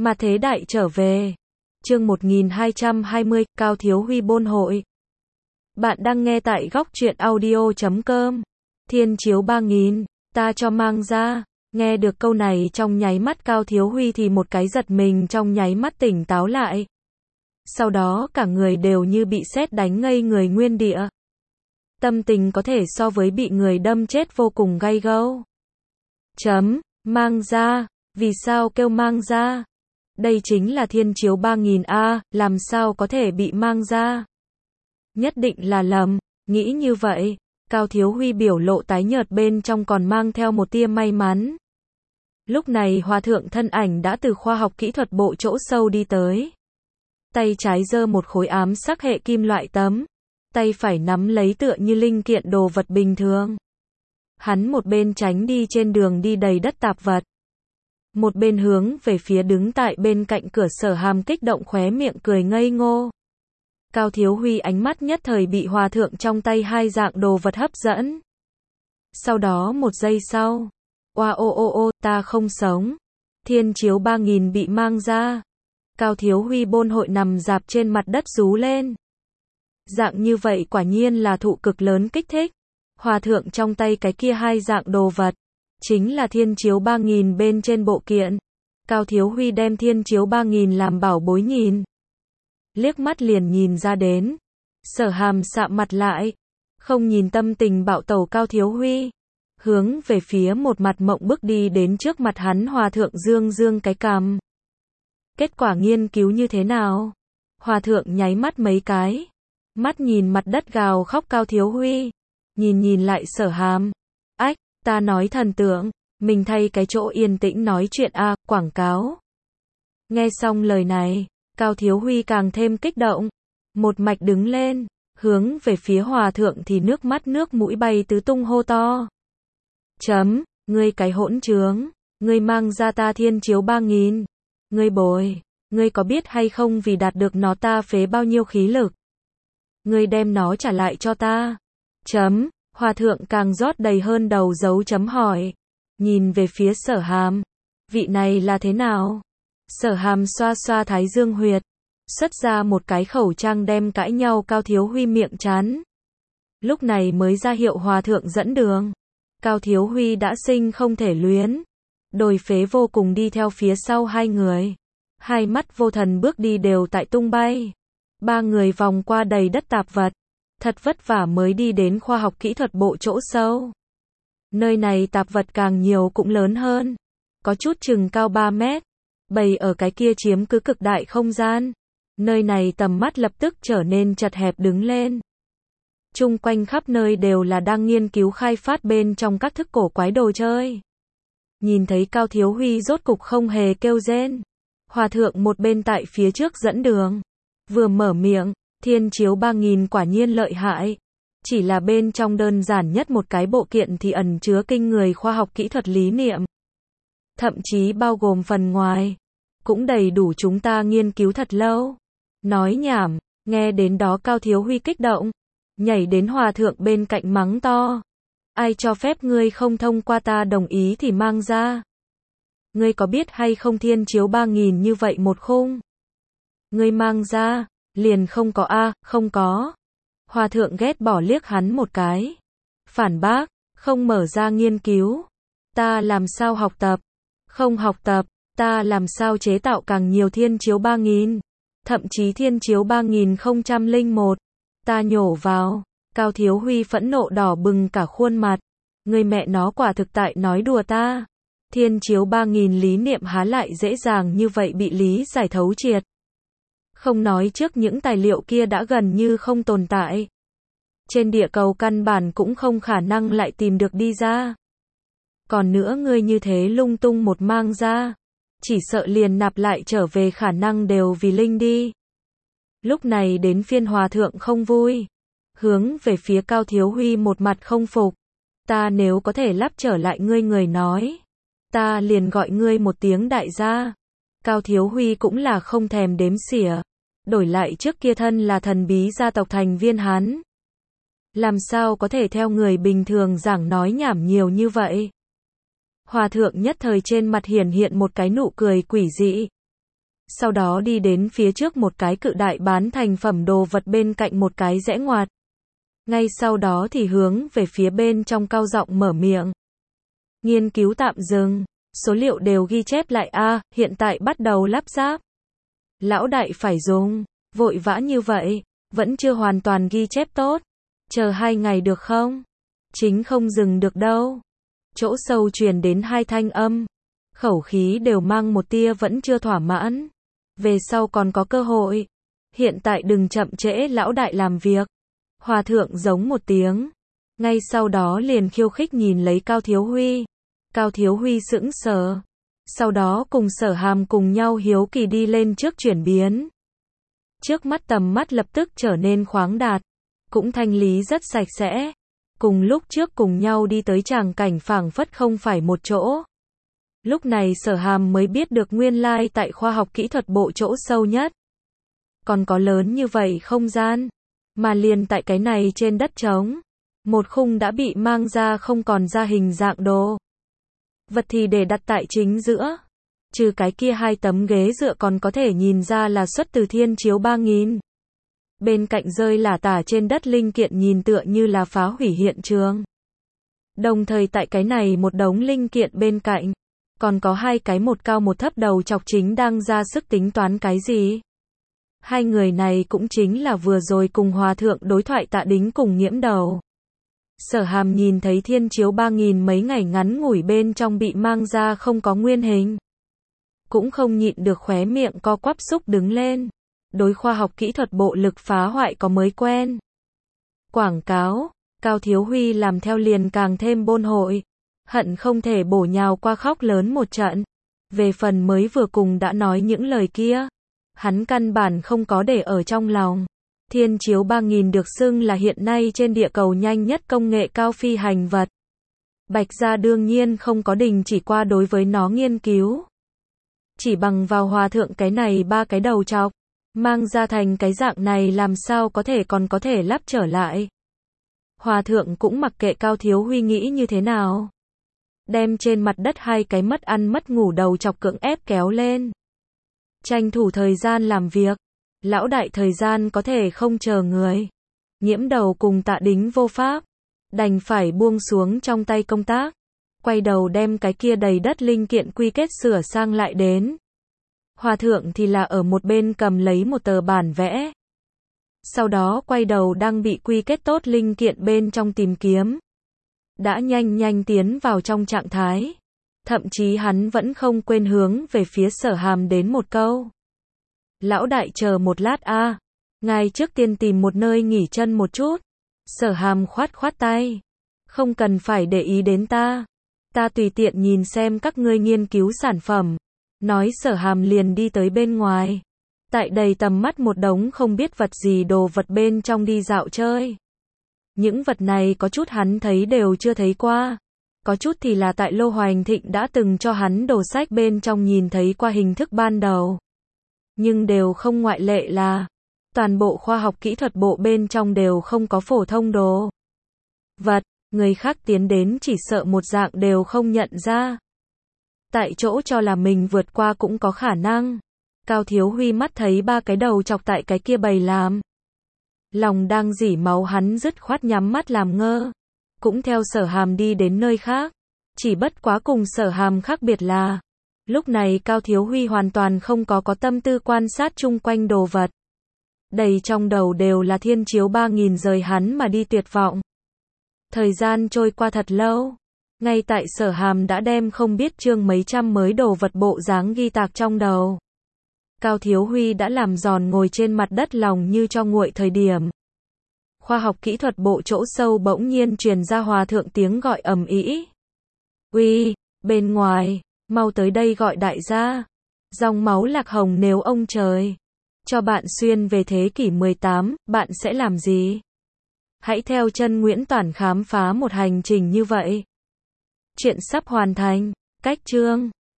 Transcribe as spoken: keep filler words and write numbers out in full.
Mà thế đại trở về. Chương một nghìn hai trăm hai mươi, Cao Thiếu Huy bôn hội. Bạn đang nghe tại góc truyện audio chấm com. Thiên chiếu ba nghìn, ta cho mang ra. Nghe được câu này trong nháy mắt Cao Thiếu Huy thì một cái giật mình trong nháy mắt tỉnh táo lại. Sau đó cả người đều như bị sét đánh ngây người nguyên địa. Tâm tình có thể so với bị người đâm chết vô cùng gay gâu. Chấm, mang ra, vì sao kêu mang ra? Đây chính là thiên chiếu ba nghìn a, làm sao có thể bị mang ra? Nhất định là lầm, nghĩ như vậy, Cao Thiếu Huy biểu lộ tái nhợt bên trong còn mang theo một tia may mắn. Lúc này hòa thượng thân ảnh đã từ khoa học kỹ thuật bộ chỗ sâu đi tới. Tay trái giơ một khối ám sắc hệ kim loại tấm, tay phải nắm lấy tựa như linh kiện đồ vật bình thường. Hắn một bên tránh đi trên đường đi đầy đất tạp vật, một bên hướng về phía đứng tại bên cạnh cửa Sở Hàm kích động khóe miệng cười ngây ngô. Cao Thiếu Huy ánh mắt nhất thời bị hòa thượng trong tay hai dạng đồ vật hấp dẫn. Sau đó một giây sau, oa ô ô ô, ta không sống. Thiên chiếu ba nghìn bị mang ra. Cao Thiếu Huy bôn hội nằm dạp trên mặt đất rú lên. Dạng như vậy quả nhiên là thụ cực lớn kích thích. Hòa thượng trong tay cái kia hai dạng đồ vật, chính là thiên chiếu ba nghìn bên trên bộ kiện. Cao Thiếu Huy đem thiên chiếu ba nghìn làm bảo bối nhìn. Liếc mắt liền nhìn ra đến. Sở Hàm sạm mặt lại. Không nhìn tâm tình bạo tẩu Cao Thiếu Huy. Hướng về phía một mặt mộng bức đi đến trước mặt hắn hòa thượng dương dương cái cằm. Kết quả nghiên cứu như thế nào? Hòa thượng nháy mắt mấy cái. Mắt nhìn mặt đất gào khóc Cao Thiếu Huy. Nhìn nhìn lại Sở Hàm. Ách, ta nói thần tượng, mình thay cái chỗ yên tĩnh nói chuyện a, à, quảng cáo. Nghe xong lời này, Cao Thiếu Huy càng thêm kích động. Một mạch đứng lên, hướng về phía hòa thượng thì nước mắt nước mũi bay tứ tung hô to. Chấm, ngươi cái hỗn trướng, ngươi mang ra ta thiên chiếu ba nghìn. Ngươi bồi, ngươi có biết hay không vì đạt được nó ta phế bao nhiêu khí lực? Ngươi đem nó trả lại cho ta. Chấm, hòa thượng càng rót đầy hơn đầu dấu chấm hỏi. Nhìn về phía Sở Hàm. Vị này là thế nào? Sở Hàm xoa xoa thái dương huyệt. Xuất ra một cái khẩu trang đem cãi nhau Cao Thiếu Huy miệng chán. Lúc này mới ra hiệu hòa thượng dẫn đường. Cao Thiếu Huy đã sinh không thể luyến. Đồi phế vô cùng đi theo phía sau hai người. Hai mắt vô thần bước đi đều tại tung bay. Ba người vòng qua đầy đất tạp vật. Thật vất vả mới đi đến khoa học kỹ thuật bộ chỗ sâu. Nơi này tạp vật càng nhiều cũng lớn hơn. Có chút chừng cao ba mét. Bày ở cái kia chiếm cứ cực đại không gian. Nơi này tầm mắt lập tức trở nên chật hẹp đứng lên. Chung quanh khắp nơi đều là đang nghiên cứu khai phát bên trong các thức cổ quái đồ chơi. Nhìn thấy Cao Thiếu Huy rốt cục không hề kêu rên. Hòa thượng một bên tại phía trước dẫn đường. Vừa mở miệng, thiên chiếu ba nghìn quả nhiên lợi hại. Chỉ là bên trong đơn giản nhất một cái bộ kiện thì ẩn chứa kinh người khoa học kỹ thuật lý niệm. Thậm chí bao gồm phần ngoài. Cũng đầy đủ chúng ta nghiên cứu thật lâu. Nói nhảm, nghe đến đó Cao Thiếu Huy kích động. Nhảy đến hòa thượng bên cạnh mắng to. Ai cho phép ngươi không thông qua ta đồng ý thì mang ra. Ngươi có biết hay không thiên chiếu ba nghìn như vậy một khung? Ngươi mang ra, liền không có a, không có. Hòa thượng ghét bỏ liếc hắn một cái. Phản bác, không mở ra nghiên cứu. Ta làm sao học tập? Không học tập, ta làm sao chế tạo càng nhiều thiên chiếu ba nghìn? Thậm chí thiên chiếu ba nghìn không trăm lẻ một. Ta nhổ vào. Cao Thiếu Huy phẫn nộ đỏ bừng cả khuôn mặt. Người mẹ nó quả thực tại nói đùa ta. Thiên chiếu ba nghìn lý niệm há lại dễ dàng như vậy bị lý giải thấu triệt. Không nói trước những tài liệu kia đã gần như không tồn tại. Trên địa cầu căn bản cũng không khả năng lại tìm được đi ra. Còn nữa ngươi như thế lung tung một mang ra. Chỉ sợ liền nạp lại trở về khả năng đều vì linh đi. Lúc này đến phiên hòa thượng không vui. Hướng về phía Cao Thiếu Huy một mặt không phục. Ta nếu có thể lắp trở lại ngươi người nói. Ta liền gọi ngươi một tiếng đại gia. Cao Thiếu Huy cũng là không thèm đếm xỉa. Đổi lại trước kia thân là thần bí gia tộc thành viên hắn. Làm sao có thể theo người bình thường giảng nói nhảm nhiều như vậy. Hòa thượng nhất thời trên mặt hiển hiện một cái nụ cười quỷ dị. sau đó đi đến phía trước một cái cự đại bán thành phẩm đồ vật bên cạnh một cái rẽ ngoặt. Ngay sau đó thì hướng về phía bên trong cao giọng mở miệng. Nghiên cứu tạm dừng, số liệu đều ghi chép lại a, hiện tại bắt đầu lắp ráp. Lão đại phải dùng, vội vã như vậy, vẫn chưa hoàn toàn ghi chép tốt. Chờ hai ngày được không? Chính không dừng được đâu. Chỗ sâu truyền đến hai thanh âm. Khẩu khí đều mang một tia vẫn chưa thỏa mãn. Về sau còn có cơ hội. Hiện tại đừng chậm trễ lão đại làm việc. Hòa thượng giống một tiếng. Ngay sau đó liền khiêu khích nhìn lấy Cao Thiếu Huy. Cao Thiếu Huy sững sờ. Sau đó cùng Sở Hàm cùng nhau hiếu kỳ đi lên trước chuyển biến. Trước mắt tầm mắt lập tức trở nên khoáng đạt. Cũng thanh lý rất sạch sẽ. Cùng lúc trước cùng nhau đi tới tràng cảnh phảng phất không phải một chỗ. Lúc này Sở Hàm mới biết được nguyên lai tại khoa học kỹ thuật bộ chỗ sâu nhất. Còn có lớn như vậy không gian. Mà liền tại cái này trên đất trống. Một khung đã bị mang ra không còn ra hình dạng đồ. Vật thì để đặt tại chính giữa. Trừ cái kia hai tấm ghế dựa còn có thể nhìn ra là xuất từ Thiên Chiếu ba nghìn. Bên cạnh rơi lả tả trên đất linh kiện nhìn tựa như là phá hủy hiện trường. Đồng thời tại cái này một đống linh kiện bên cạnh, còn có hai cái một cao một thấp đầu chọc chính đang ra sức tính toán cái gì. Hai người này cũng chính là vừa rồi cùng hòa thượng đối thoại Tạ Đính cùng Nghiễm Đầu. Sở Hàm nhìn thấy Thiên Chiếu ba nghìn mấy ngày ngắn ngủi bên trong bị mang ra không có nguyên hình. Cũng không nhịn được khóe miệng co quắp xúc đứng lên. Đối khoa học kỹ thuật bộ lực phá hoại có mới quen. Quảng cáo, Cao Thiếu Huy làm theo liền càng thêm bôn hội. Hận không thể bổ nhào qua khóc lớn một trận. Về phần mới vừa cùng đã nói những lời kia. Hắn căn bản không có để ở trong lòng. Thiên Chiếu ba nghìn được xưng là hiện nay trên địa cầu nhanh nhất công nghệ cao phi hành vật. Bạch Gia đương nhiên không có đình chỉ qua đối với nó nghiên cứu. Chỉ bằng vào hòa thượng cái này ba cái đầu chọc. Mang ra thành cái dạng này làm sao có thể còn có thể lắp trở lại. Hòa thượng cũng mặc kệ Cao Thiếu Huy nghĩ như thế nào. Đem trên mặt đất hai cái mất ăn mất ngủ đầu chọc cưỡng ép kéo lên. Tranh thủ thời gian làm việc. Lão đại thời gian có thể không chờ người. Nghiễm Đầu cùng Tạ Đính vô pháp. Đành phải buông xuống trong tay công tác. Quay đầu đem cái kia đầy đất linh kiện quy kết sửa sang lại đến. Hòa thượng thì là ở một bên cầm lấy một tờ bản vẽ. Sau đó quay đầu đang bị quy kết tốt linh kiện bên trong tìm kiếm. Đã nhanh nhanh tiến vào trong trạng thái. Thậm chí hắn vẫn không quên hướng về phía Sở Hàm đến một câu. Lão đại chờ một lát a, à. Ngài trước tiên tìm một nơi nghỉ chân một chút. Sở Hàm khoát khoát tay. Không cần phải để ý đến ta. Ta tùy tiện nhìn xem các ngươi nghiên cứu sản phẩm. Nói Sở Hàm liền đi tới bên ngoài. Tại đầy tầm mắt một đống không biết vật gì đồ vật bên trong đi dạo chơi. Những vật này có chút hắn thấy đều chưa thấy qua. Có chút thì là tại Lô Hoành Thịnh đã từng cho hắn đồ sách bên trong nhìn thấy qua hình thức ban đầu. Nhưng đều không ngoại lệ là toàn bộ khoa học kỹ thuật bộ bên trong đều không có phổ thông đồ vật. Người khác tiến đến chỉ sợ một dạng đều không nhận ra. Tại chỗ cho là mình vượt qua cũng có khả năng. Cao Thiếu Huy mắt thấy ba cái đầu chọc tại cái kia bày làm. Lòng đang rỉ máu hắn dứt khoát nhắm mắt làm ngơ. Cũng theo Sở Hàm đi đến nơi khác. Chỉ bất quá cùng Sở Hàm khác biệt là. Lúc này Cao Thiếu Huy hoàn toàn không có có tâm tư quan sát chung quanh đồ vật. Đầy trong đầu đều là Thiên Chiếu ba nghìn rời hắn mà đi tuyệt vọng. Thời gian trôi qua thật lâu. Ngay tại Sở Hàm đã đem không biết chương mấy trăm mới đồ vật bộ dáng ghi tạc trong đầu. Cao Thiếu Huy đã làm giòn ngồi trên mặt đất lòng như cho nguội thời điểm. Khoa học kỹ thuật bộ chỗ sâu bỗng nhiên truyền ra hòa thượng tiếng gọi ầm ĩ. Uy, bên ngoài, mau tới đây gọi đại gia. Dòng máu lạc hồng nếu ông trời cho bạn xuyên về thế kỷ mười tám, bạn sẽ làm gì? Hãy theo chân Nguyễn Toản khám phá một hành trình như vậy. Chuyện sắp hoàn thành. Cách chương